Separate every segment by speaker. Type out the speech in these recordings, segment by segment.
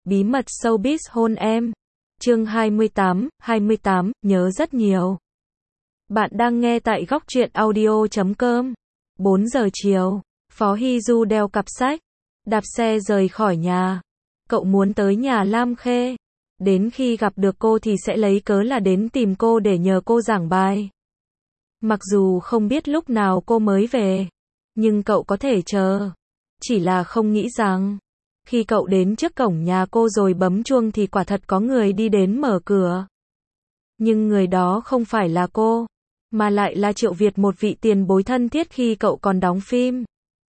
Speaker 1: Bí mật showbiz hôn em. Chương 28, nhớ rất nhiều. Bạn đang nghe tại góc truyện audio.com. 4 giờ chiều, Phó Hy Du đeo cặp sách, đạp xe rời khỏi nhà. Cậu muốn tới nhà Lam Khê. Đến khi gặp được cô thì sẽ lấy cớ là đến tìm cô để nhờ cô giảng bài. Mặc dù không biết lúc nào cô mới về, nhưng cậu có thể chờ. Chỉ là không nghĩ rằng, khi cậu đến trước cổng nhà cô rồi bấm chuông thì quả thật có người đi đến mở cửa. Nhưng người đó không phải là cô, mà lại là Triệu Việt, một vị tiền bối thân thiết khi cậu còn đóng phim.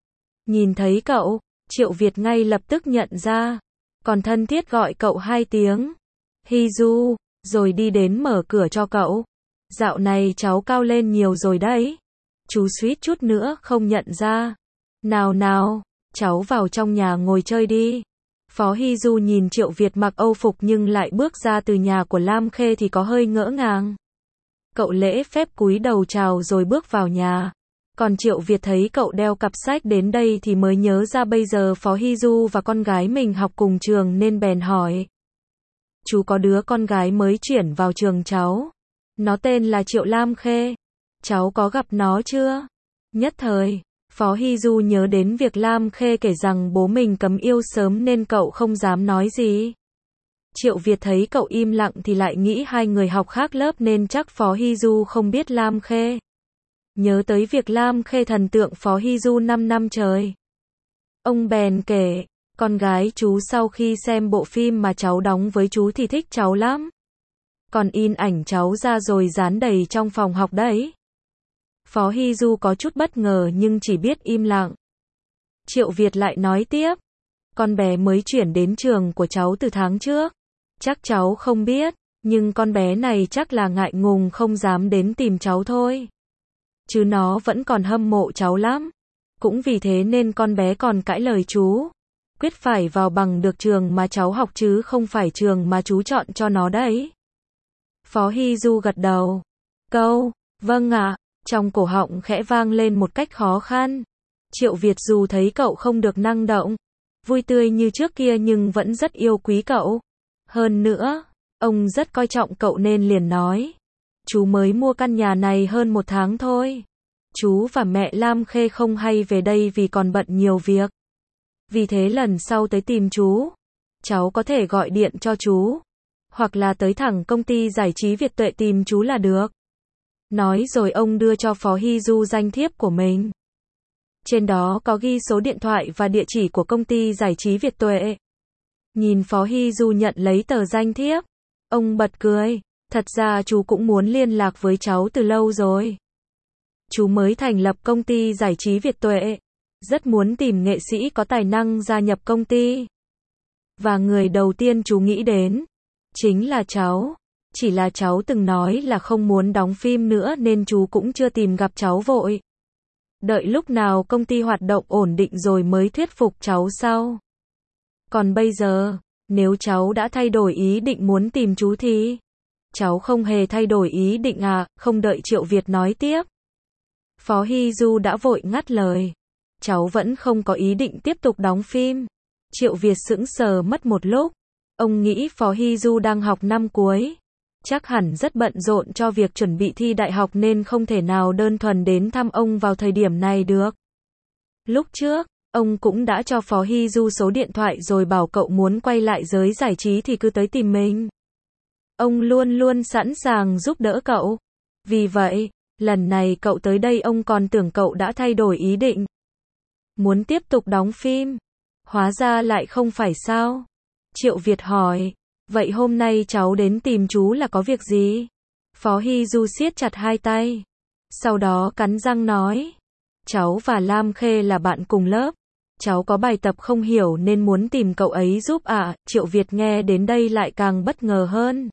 Speaker 1: Nhìn thấy cậu, Triệu Việt ngay lập tức nhận ra, còn thân thiết gọi cậu 2 tiếng, Hy Du, rồi đi đến mở cửa cho cậu. Dạo này cháu cao lên nhiều rồi đấy. Chú suýt chút nữa không nhận ra. Nào nào, cháu vào trong nhà ngồi chơi đi. Phó Hy Du nhìn Triệu Việt mặc Âu phục nhưng lại bước ra từ nhà của Lam Khê thì có hơi ngỡ ngàng. Cậu lễ phép cúi đầu chào rồi bước vào nhà. Còn Triệu Việt thấy cậu đeo cặp sách đến đây thì mới nhớ ra bây giờ Phó Hy Du và con gái mình học cùng trường nên bèn hỏi. Chú có đứa con gái mới chuyển vào trường cháu. Nó tên là Triệu Lam Khê. Cháu có gặp nó chưa? Nhất thời, Phó Hy Du nhớ đến việc Lam Khê kể rằng bố mình cấm yêu sớm nên cậu không dám nói gì. Triệu Việt thấy cậu im lặng thì lại nghĩ hai người học khác lớp nên chắc Phó Hy Du không biết Lam Khê. Nhớ tới việc Lam Khê thần tượng Phó Hy Du 5 năm trời. Ông bèn kể, con gái chú sau khi xem bộ phim mà cháu đóng với chú thì thích cháu lắm. Còn in ảnh cháu ra rồi dán đầy trong phòng học đấy. Phó Hy Du có chút bất ngờ nhưng chỉ biết im lặng. Triệu Việt lại nói tiếp. Con bé mới chuyển đến trường của cháu từ tháng trước. Chắc cháu không biết, nhưng con bé này chắc là ngại ngùng không dám đến tìm cháu thôi. Chứ nó vẫn còn hâm mộ cháu lắm. Cũng vì thế nên con bé còn cãi lời chú. Quyết phải vào bằng được trường mà cháu học chứ không phải trường mà chú chọn cho nó đấy. Phó Hy Du gật đầu. Câu, vâng ạ, trong cổ họng khẽ vang lên một cách khó khăn. Triệu Việt dù thấy cậu không được năng động, vui tươi như trước kia nhưng vẫn rất yêu quý cậu. Hơn nữa, ông rất coi trọng cậu nên liền nói. Chú mới mua căn nhà này hơn 1 tháng thôi. Chú và mẹ Lam Khê không hay về đây vì còn bận nhiều việc. Vì thế lần sau tới tìm chú, cháu có thể gọi điện cho chú. Hoặc là tới thẳng công ty giải trí Việt Tuệ tìm chú là được. Nói rồi ông đưa cho Phó Hy Du danh thiếp của mình. Trên đó có ghi số điện thoại và địa chỉ của công ty giải trí Việt Tuệ. Nhìn Phó Hy Du nhận lấy tờ danh thiếp, ông bật cười. Thật ra chú cũng muốn liên lạc với cháu từ lâu rồi. Chú mới thành lập công ty giải trí Việt Tuệ. Rất muốn tìm nghệ sĩ có tài năng gia nhập công ty. Và người đầu tiên chú nghĩ đến chính là cháu. Chỉ là cháu từng nói là không muốn đóng phim nữa nên chú cũng chưa tìm gặp cháu vội. Đợi lúc nào công ty hoạt động ổn định rồi mới thuyết phục cháu sau. Còn bây giờ, nếu cháu đã thay đổi ý định muốn tìm chú thì... Cháu không hề thay đổi ý định à, không đợi Triệu Việt nói tiếp. Phó Hy Du đã vội ngắt lời. Cháu vẫn không có ý định tiếp tục đóng phim. Triệu Việt sững sờ mất một lúc. Ông nghĩ Phó Hy Du đang học năm cuối. Chắc hẳn rất bận rộn cho việc chuẩn bị thi đại học nên không thể nào đơn thuần đến thăm ông vào thời điểm này được. Lúc trước, ông cũng đã cho Phó Hy Du số điện thoại rồi bảo cậu muốn quay lại giới giải trí thì cứ tới tìm mình. Ông luôn luôn sẵn sàng giúp đỡ cậu. Vì vậy, lần này cậu tới đây ông còn tưởng cậu đã thay đổi ý định. Muốn tiếp tục đóng phim. Hóa ra lại không phải sao? Triệu Việt hỏi. Vậy hôm nay cháu đến tìm chú là có việc gì? Phó Hy Du siết chặt hai tay. Sau đó cắn răng nói. Cháu và Lam Khê là bạn cùng lớp. Cháu có bài tập không hiểu nên muốn tìm cậu ấy giúp ạ. Triệu Việt nghe đến đây lại càng bất ngờ hơn.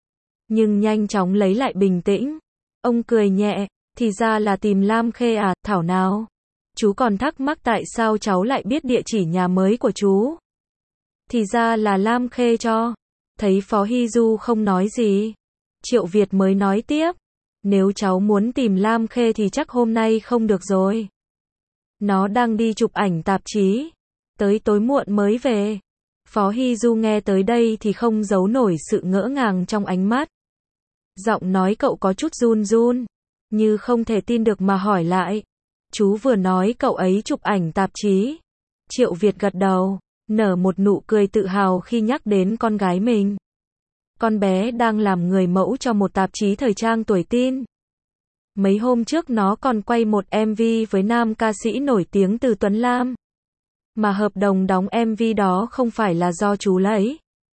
Speaker 1: Nhưng nhanh chóng lấy lại bình tĩnh. Ông cười nhẹ. Thì ra là tìm Lam Khê à, thảo nào. Chú còn thắc mắc tại sao cháu lại biết địa chỉ nhà mới của chú. Thì ra là Lam Khê cho. Thấy Phó Hy Du không nói gì, Triệu Việt mới nói tiếp. Nếu cháu muốn tìm Lam Khê thì chắc hôm nay không được rồi. Nó đang đi chụp ảnh tạp chí. Tới tối muộn mới về. Phó Hy Du nghe tới đây thì không giấu nổi sự ngỡ ngàng trong ánh mắt. Giọng nói cậu có chút run run, như không thể tin được mà hỏi lại. Chú vừa nói cậu ấy chụp ảnh tạp chí. Triệu Việt gật đầu, nở một nụ cười tự hào khi nhắc đến con gái mình. Con bé đang làm người mẫu cho một tạp chí thời trang tuổi teen. Mấy hôm trước nó còn quay một MV với nam ca sĩ nổi tiếng Từ Tuấn Lam. Mà hợp đồng đóng MV đó không phải là do chú lấy,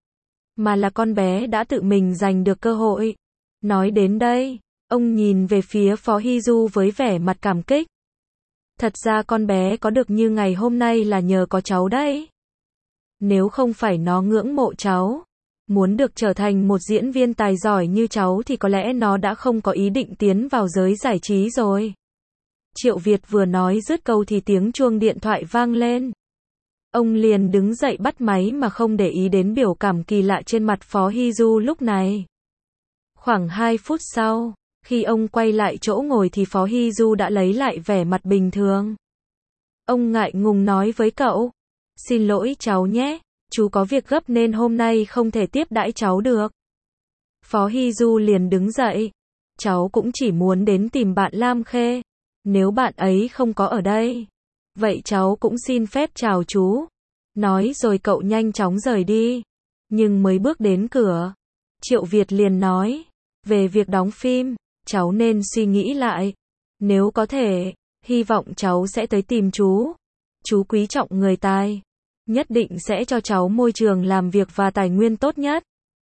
Speaker 1: mà là con bé đã tự mình giành được cơ hội. Nói đến đây, ông nhìn về phía Phó Hy Du với vẻ mặt cảm kích. Thật ra con bé có được như ngày hôm nay là nhờ có cháu đấy. Nếu không phải nó ngưỡng mộ cháu, muốn được trở thành một diễn viên tài giỏi như cháu thì có lẽ nó đã không có ý định tiến vào giới giải trí rồi. Triệu Việt vừa nói dứt câu thì tiếng chuông điện thoại vang lên. Ông liền đứng dậy bắt máy mà không để ý đến biểu cảm kỳ lạ trên mặt Phó Hy Du lúc này. Khoảng 2 phút sau, khi ông quay lại chỗ ngồi thì Phó Hy Du đã lấy lại vẻ mặt bình thường. Ông ngại ngùng nói với cậu, xin lỗi cháu nhé, chú có việc gấp nên hôm nay không thể tiếp đãi cháu được. Phó Hy Du liền đứng dậy, cháu cũng chỉ muốn đến tìm bạn Lam Khê, nếu bạn ấy không có ở đây, vậy cháu cũng xin phép chào chú. Nói rồi cậu nhanh chóng rời đi, nhưng mới bước đến cửa, Triệu Việt liền nói, về việc đóng phim, cháu nên suy nghĩ lại. Nếu có thể, hy vọng cháu sẽ tới tìm chú. Chú quý trọng người tài, nhất định sẽ cho cháu môi trường làm việc và tài nguyên tốt nhất.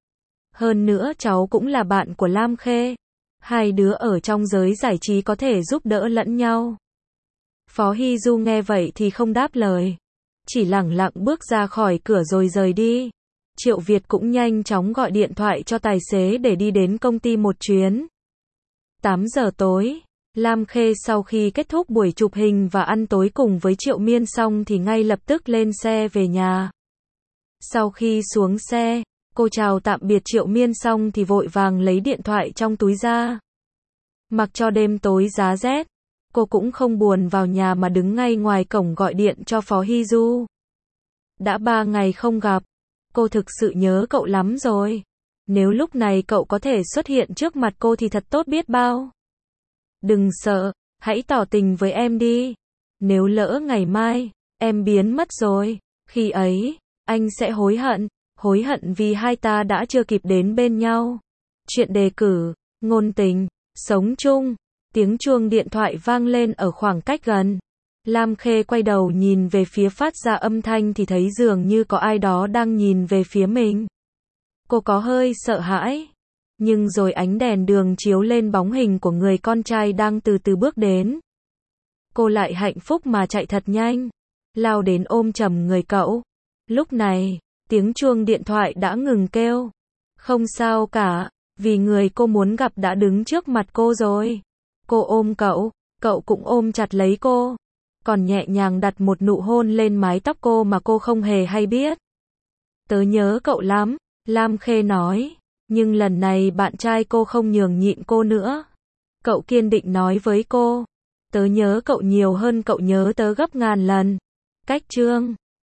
Speaker 1: Hơn nữa cháu cũng là bạn của Lam Khê. Hai đứa ở trong giới giải trí có thể giúp đỡ lẫn nhau. Phó Hy Du nghe vậy thì không đáp lời, chỉ lẳng lặng bước ra khỏi cửa rồi rời đi. Triệu Việt cũng nhanh chóng gọi điện thoại cho tài xế để đi đến công ty một chuyến. 8 giờ tối, Lam Khê sau khi kết thúc buổi chụp hình và ăn tối cùng với Triệu Miên xong thì ngay lập tức lên xe về nhà. Sau khi xuống xe, cô chào tạm biệt Triệu Miên xong thì vội vàng lấy điện thoại trong túi ra. Mặc cho đêm tối giá rét, cô cũng không buồn vào nhà mà đứng ngay ngoài cổng gọi điện cho Phó Hy Du. Đã 3 ngày không gặp, cô thực sự nhớ cậu lắm rồi. Nếu lúc này cậu có thể xuất hiện trước mặt cô thì thật tốt biết bao. Đừng sợ, hãy tỏ tình với em đi. Nếu lỡ ngày mai, em biến mất rồi, khi ấy, anh sẽ hối hận vì hai ta đã chưa kịp đến bên nhau. Chuyện đề cử, ngôn tình, sống chung. Tiếng chuông điện thoại vang lên ở khoảng cách gần. Lam Khê quay đầu nhìn về phía phát ra âm thanh thì thấy dường như có ai đó đang nhìn về phía mình. Cô có hơi sợ hãi, nhưng rồi ánh đèn đường chiếu lên bóng hình của người con trai đang từ từ bước đến. Cô lại hạnh phúc mà chạy thật nhanh, lao đến ôm chầm người cậu. Lúc này, tiếng chuông điện thoại đã ngừng kêu. Không sao cả, vì người cô muốn gặp đã đứng trước mặt cô rồi. Cô ôm cậu, cậu cũng ôm chặt lấy cô, còn nhẹ nhàng đặt một nụ hôn lên mái tóc cô mà cô không hề hay biết. Tớ nhớ cậu lắm, Lam Khê nói, nhưng lần này bạn trai cô không nhường nhịn cô nữa. Cậu kiên định nói với cô, tớ nhớ cậu nhiều hơn cậu nhớ tớ gấp ngàn lần. Cách chương